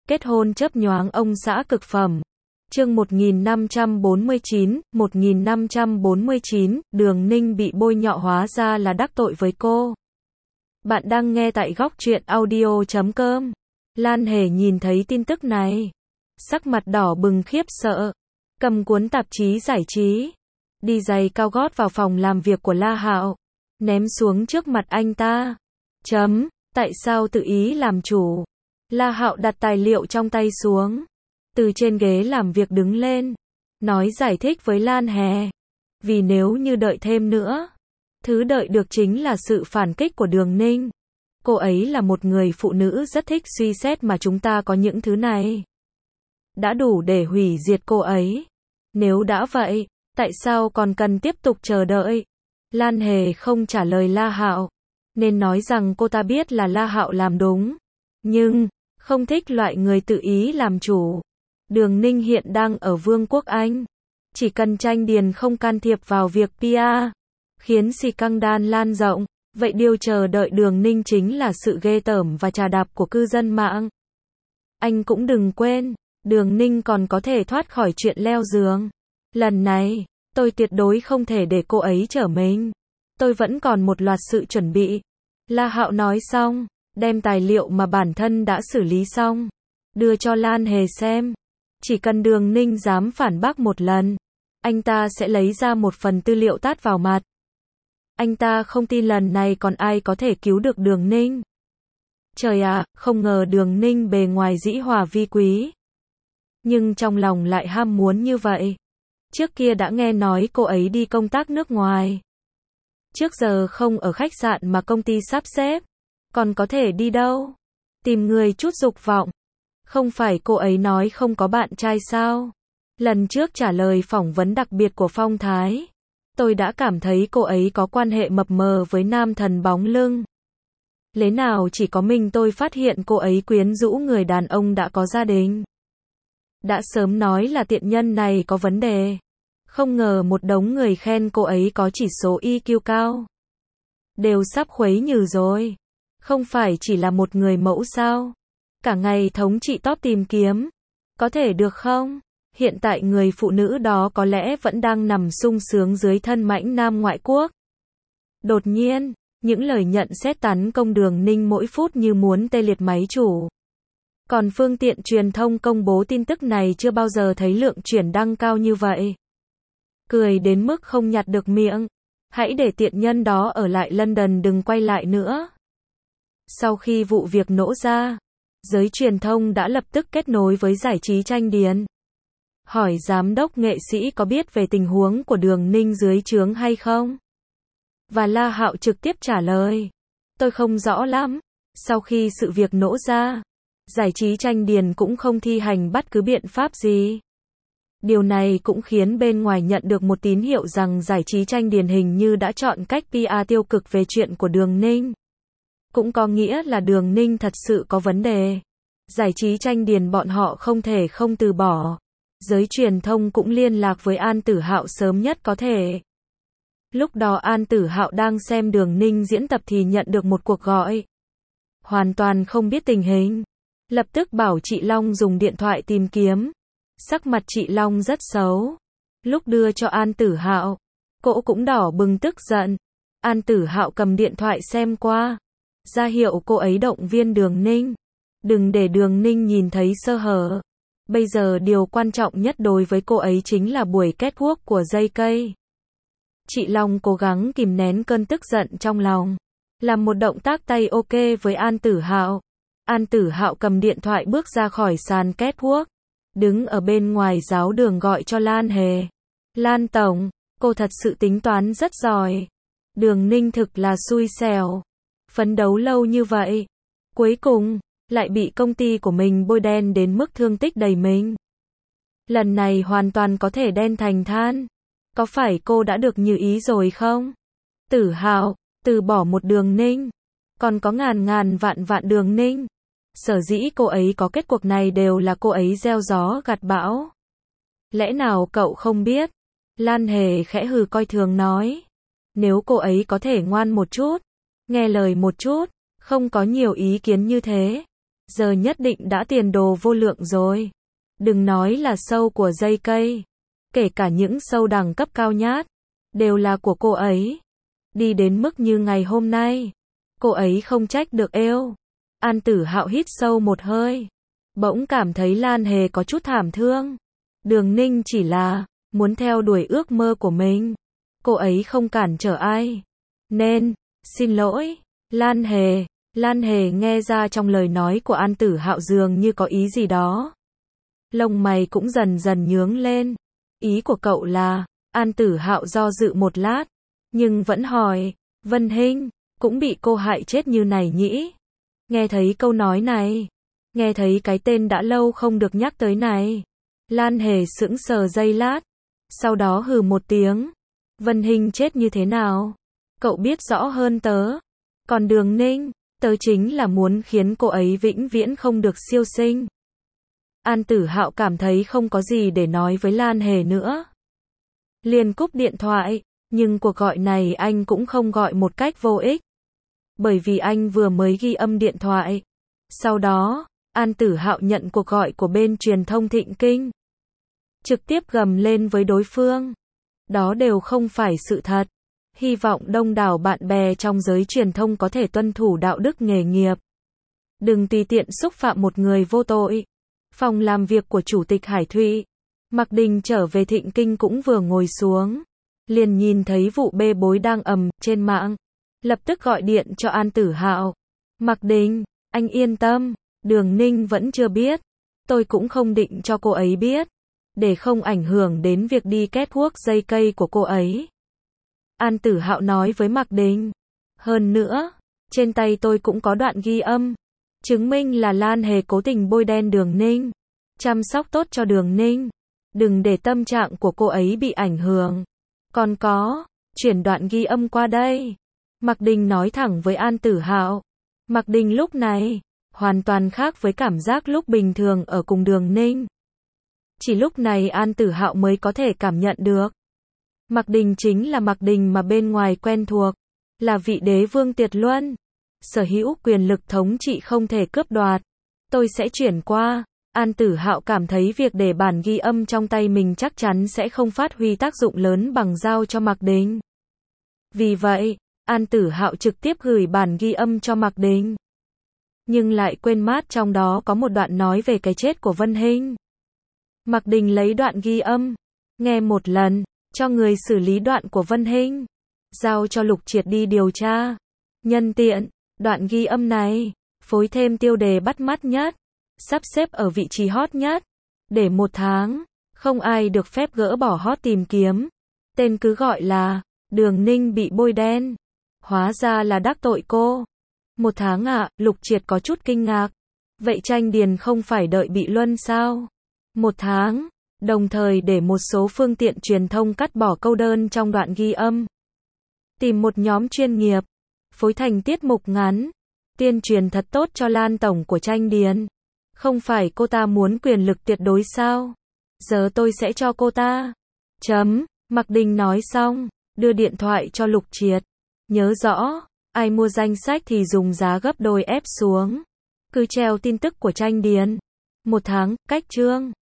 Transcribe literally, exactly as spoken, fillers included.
Kết hôn chớp nhoáng ông xã cực phẩm. Chương một nghìn năm trăm bốn mươi chín, một nghìn năm trăm bốn mươi chín, Đường Ninh bị bôi nhọ hóa ra là đắc tội với cô. Bạn đang nghe tại góc truyện audio chấm com. Lan Hề nhìn thấy tin tức này, sắc mặt đỏ bừng khiếp sợ, cầm cuốn tạp chí giải trí, đi giày cao gót vào phòng làm việc của La Hạo, ném xuống trước mặt anh ta. Chấm, tại sao tự ý làm chủ? La Hạo đặt tài liệu trong tay xuống, từ trên ghế làm việc đứng lên, nói giải thích với Lan Hề. Vì nếu như đợi thêm nữa, thứ đợi được chính là sự phản kích của Đường Ninh. Cô ấy là một người phụ nữ rất thích suy xét mà chúng ta có những thứ này đã đủ để hủy diệt cô ấy. Nếu đã vậy, tại sao còn cần tiếp tục chờ đợi? Lan Hề không trả lời La Hạo, nên nói rằng cô ta biết là La Hạo làm đúng, nhưng không thích loại người tự ý làm chủ. Đường Ninh hiện đang ở Vương quốc Anh, chỉ cần Tranh Điền không can thiệp vào việc pê e, khiến scandal lan rộng, vậy điều chờ đợi Đường Ninh chính là sự ghê tởm và trà đạp của cư dân mạng. Anh cũng đừng quên, Đường Ninh còn có thể thoát khỏi chuyện leo giường. Lần này, tôi tuyệt đối không thể để cô ấy trở mình. Tôi vẫn còn một loạt sự chuẩn bị. La Hạo nói xong, đem tài liệu mà bản thân đã xử lý xong, đưa cho Lan Hề xem. Chỉ cần Đường Ninh dám phản bác một lần, anh ta sẽ lấy ra một phần tư liệu tát vào mặt. Anh ta không tin lần này còn ai có thể cứu được Đường Ninh. Trời ạ, không ngờ Đường Ninh bề ngoài dĩ hòa vi quý, nhưng trong lòng lại ham muốn như vậy. Trước kia đã nghe nói cô ấy đi công tác nước ngoài. Trước giờ không ở khách sạn mà công ty sắp xếp. Còn có thể đi đâu? Tìm người chút dục vọng. Không phải cô ấy nói không có bạn trai sao? Lần trước trả lời phỏng vấn đặc biệt của Phong Thái, tôi đã cảm thấy cô ấy có quan hệ mập mờ với nam thần bóng lưng. Lẽ nào chỉ có mình tôi phát hiện cô ấy quyến rũ người đàn ông đã có gia đình? Đã sớm nói là tiện nhân này có vấn đề. Không ngờ một đống người khen cô ấy có chỉ số i kiu cao. Đều sắp khuấy nhừ rồi. Không phải chỉ là một người mẫu sao? Cả ngày thống trị top tìm kiếm. Có thể được không? Hiện tại người phụ nữ đó có lẽ vẫn đang nằm sung sướng dưới thân mãnh nam ngoại quốc. Đột nhiên, những lời nhận xét tấn công Đường Ninh mỗi phút như muốn tê liệt máy chủ. Còn phương tiện truyền thông công bố tin tức này chưa bao giờ thấy lượng chuyển đăng cao như vậy. Cười đến mức không nhặt được miệng. Hãy để tiện nhân đó ở lại London đừng quay lại nữa. Sau khi vụ việc nổ ra, giới truyền thông đã lập tức kết nối với giải trí Tranh Điền. Hỏi giám đốc nghệ sĩ có biết về tình huống của Đường Ninh dưới trướng hay không? Và La Hạo trực tiếp trả lời. Tôi không rõ lắm. Sau khi sự việc nổ ra, giải trí Tranh Điền cũng không thi hành bất cứ biện pháp gì. Điều này cũng khiến bên ngoài nhận được một tín hiệu rằng giải trí Tranh Điền hình như đã chọn cách pê e tiêu cực về chuyện của Đường Ninh. Cũng có nghĩa là Đường Ninh thật sự có vấn đề. Giải trí Tranh Điền bọn họ không thể không từ bỏ. Giới truyền thông cũng liên lạc với An Tử Hạo sớm nhất có thể. Lúc đó An Tử Hạo đang xem Đường Ninh diễn tập thì nhận được một cuộc gọi. Hoàn toàn không biết tình hình. Lập tức bảo chị Long dùng điện thoại tìm kiếm. Sắc mặt chị Long rất xấu. Lúc đưa cho An Tử Hạo, cô cũng đỏ bừng tức giận. An Tử Hạo cầm điện thoại xem qua, ra hiệu cô ấy động viên Đường Ninh. Đừng để Đường Ninh nhìn thấy sơ hở. Bây giờ điều quan trọng nhất đối với cô ấy chính là buổi catwalk của gi ca. Chị Long cố gắng kìm nén cơn tức giận trong lòng, làm một động tác tay ok với An Tử Hạo. An Tử Hạo cầm điện thoại bước ra khỏi sàn catwalk, đứng ở bên ngoài giáo đường gọi cho Lan Hề. Lan tổng, cô thật sự tính toán rất giỏi. Đường Ninh thực là xui xẻo. Phấn đấu lâu như vậy, cuối cùng lại bị công ty của mình bôi đen đến mức thương tích đầy mình. Lần này hoàn toàn có thể đen thành than. Có phải cô đã được như ý rồi không? Tử Hạo, từ bỏ một Đường Ninh, còn có ngàn ngàn vạn vạn Đường Ninh. Sở dĩ cô ấy có kết cuộc này đều là cô ấy gieo gió gặt bão. Lẽ nào cậu không biết? Lan Hề khẽ hừ coi thường nói. Nếu cô ấy có thể ngoan một chút, nghe lời một chút, không có nhiều ý kiến như thế, giờ nhất định đã tiền đồ vô lượng rồi. Đừng nói là sâu của dây cây, kể cả những sâu đẳng cấp cao nhất, đều là của cô ấy. Đi đến mức như ngày hôm nay, cô ấy không trách được êu. An Tử Hạo hít sâu một hơi, bỗng cảm thấy Lan Hề có chút thảm thương. Đường Ninh chỉ là muốn theo đuổi ước mơ của mình, cô ấy không cản trở ai. Nên, xin lỗi, Lan Hề. Lan Hề nghe ra trong lời nói của An Tử Hạo dường như có ý gì đó. Lông mày cũng dần dần nhướng lên. Ý của cậu là, An Tử Hạo do dự một lát, nhưng vẫn hỏi, Vân Hinh, cũng bị cô hại chết như này nhỉ? Nghe thấy câu nói này, nghe thấy cái tên đã lâu không được nhắc tới này, Lan Hề sững sờ giây lát, sau đó hừ một tiếng. Vân Hinh chết như thế nào? Cậu biết rõ hơn tớ. Còn Đường Ninh, tớ chính là muốn khiến cô ấy vĩnh viễn không được siêu sinh. An Tử Hạo cảm thấy không có gì để nói với Lan Hề nữa, liền cúp điện thoại, nhưng cuộc gọi này anh cũng không gọi một cách vô ích, bởi vì anh vừa mới ghi âm điện thoại. Sau đó, An Tử Hạo nhận cuộc gọi của bên truyền thông Thịnh Kinh, trực tiếp gầm lên với đối phương. Đó đều không phải sự thật. Hy vọng đông đảo bạn bè trong giới truyền thông có thể tuân thủ đạo đức nghề nghiệp. Đừng tùy tiện xúc phạm một người vô tội. Phòng làm việc của Chủ tịch Hải Thụy, Mạc Đình trở về Thịnh Kinh cũng vừa ngồi xuống, liền nhìn thấy vụ bê bối đang ầm trên mạng, lập tức gọi điện cho An Tử Hạo. Mạc Đình, anh yên tâm, Đường Ninh vẫn chưa biết, tôi cũng không định cho cô ấy biết, để không ảnh hưởng đến việc đi kết guốc dây cây của cô ấy. An Tử Hạo nói với Mạc Đình. Hơn nữa, trên tay tôi cũng có đoạn ghi âm, chứng minh là Lan Hề cố tình bôi đen Đường Ninh, chăm sóc tốt cho Đường Ninh, đừng để tâm trạng của cô ấy bị ảnh hưởng. Còn có, chuyển đoạn ghi âm qua đây. Mạc Đình nói thẳng với An Tử Hạo. Mạc Đình lúc này, hoàn toàn khác với cảm giác lúc bình thường ở cùng Đường Ninh. Chỉ lúc này An Tử Hạo mới có thể cảm nhận được. Mạc Đình chính là Mạc Đình mà bên ngoài quen thuộc, là vị đế vương tuyệt luân, sở hữu quyền lực thống trị không thể cướp đoạt. Tôi sẽ chuyển qua. An Tử Hạo cảm thấy việc để bản ghi âm trong tay mình chắc chắn sẽ không phát huy tác dụng lớn bằng giao cho Mạc Đình. Vì vậy, An Tử Hạo trực tiếp gửi bản ghi âm cho Mạc Đình. Nhưng lại quên mất trong đó có một đoạn nói về cái chết của Vân Hinh. Mạc Đình lấy đoạn ghi âm, nghe một lần, cho người xử lý đoạn của Vân Hinh, giao cho Lục Triệt đi điều tra. Nhân tiện, đoạn ghi âm này, phối thêm tiêu đề bắt mắt nhất, sắp xếp ở vị trí hot nhất, để một tháng, không ai được phép gỡ bỏ hot tìm kiếm. Tên cứ gọi là, Đường Ninh bị bôi đen. Hóa ra là đắc tội cô. Một tháng ạ, à, Lục Triệt có chút kinh ngạc. Vậy Tranh Điền không phải đợi bị luân sao? Một tháng, đồng thời để một số phương tiện truyền thông cắt bỏ câu đơn trong đoạn ghi âm. Tìm một nhóm chuyên nghiệp, phối thành tiết mục ngắn, tuyên truyền thật tốt cho Lan tổng của Tranh Điền. Không phải cô ta muốn quyền lực tuyệt đối sao? Giờ tôi sẽ cho cô ta. Chấm, Mạc Đình nói xong, đưa điện thoại cho Lục Triệt. Nhớ rõ, ai mua danh sách thì dùng giá gấp đôi ép xuống. Cứ treo tin tức của Tranh Điền. Một tháng, cách chương.